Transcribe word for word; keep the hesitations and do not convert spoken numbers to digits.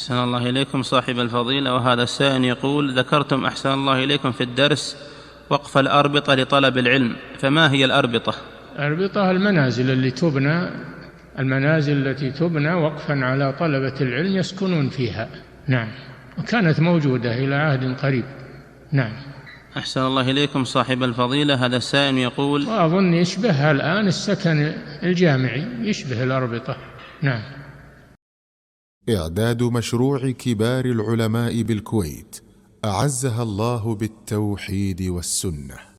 أحسن الله إليكم صاحب الفضيلة، وهذا السائل يقول: ذكرتم أحسن الله إليكم في الدرس وقف الأربطة لطلب العلم، فما هي الأربطة؟ الأربطة المنازل اللي تبنى المنازل التي تبنى وقفا على طلبة العلم يسكنون فيها. نعم، وكانت موجودة إلى عهد قريب. نعم. أحسن الله إليكم صاحب الفضيلة، هذا السائل يقول: وأظن يشبهها الآن السكن الجامعي، يشبه الأربطة. نعم. إعداد مشروع كبار العلماء بالكويت أعزها الله بالتوحيد والسنة.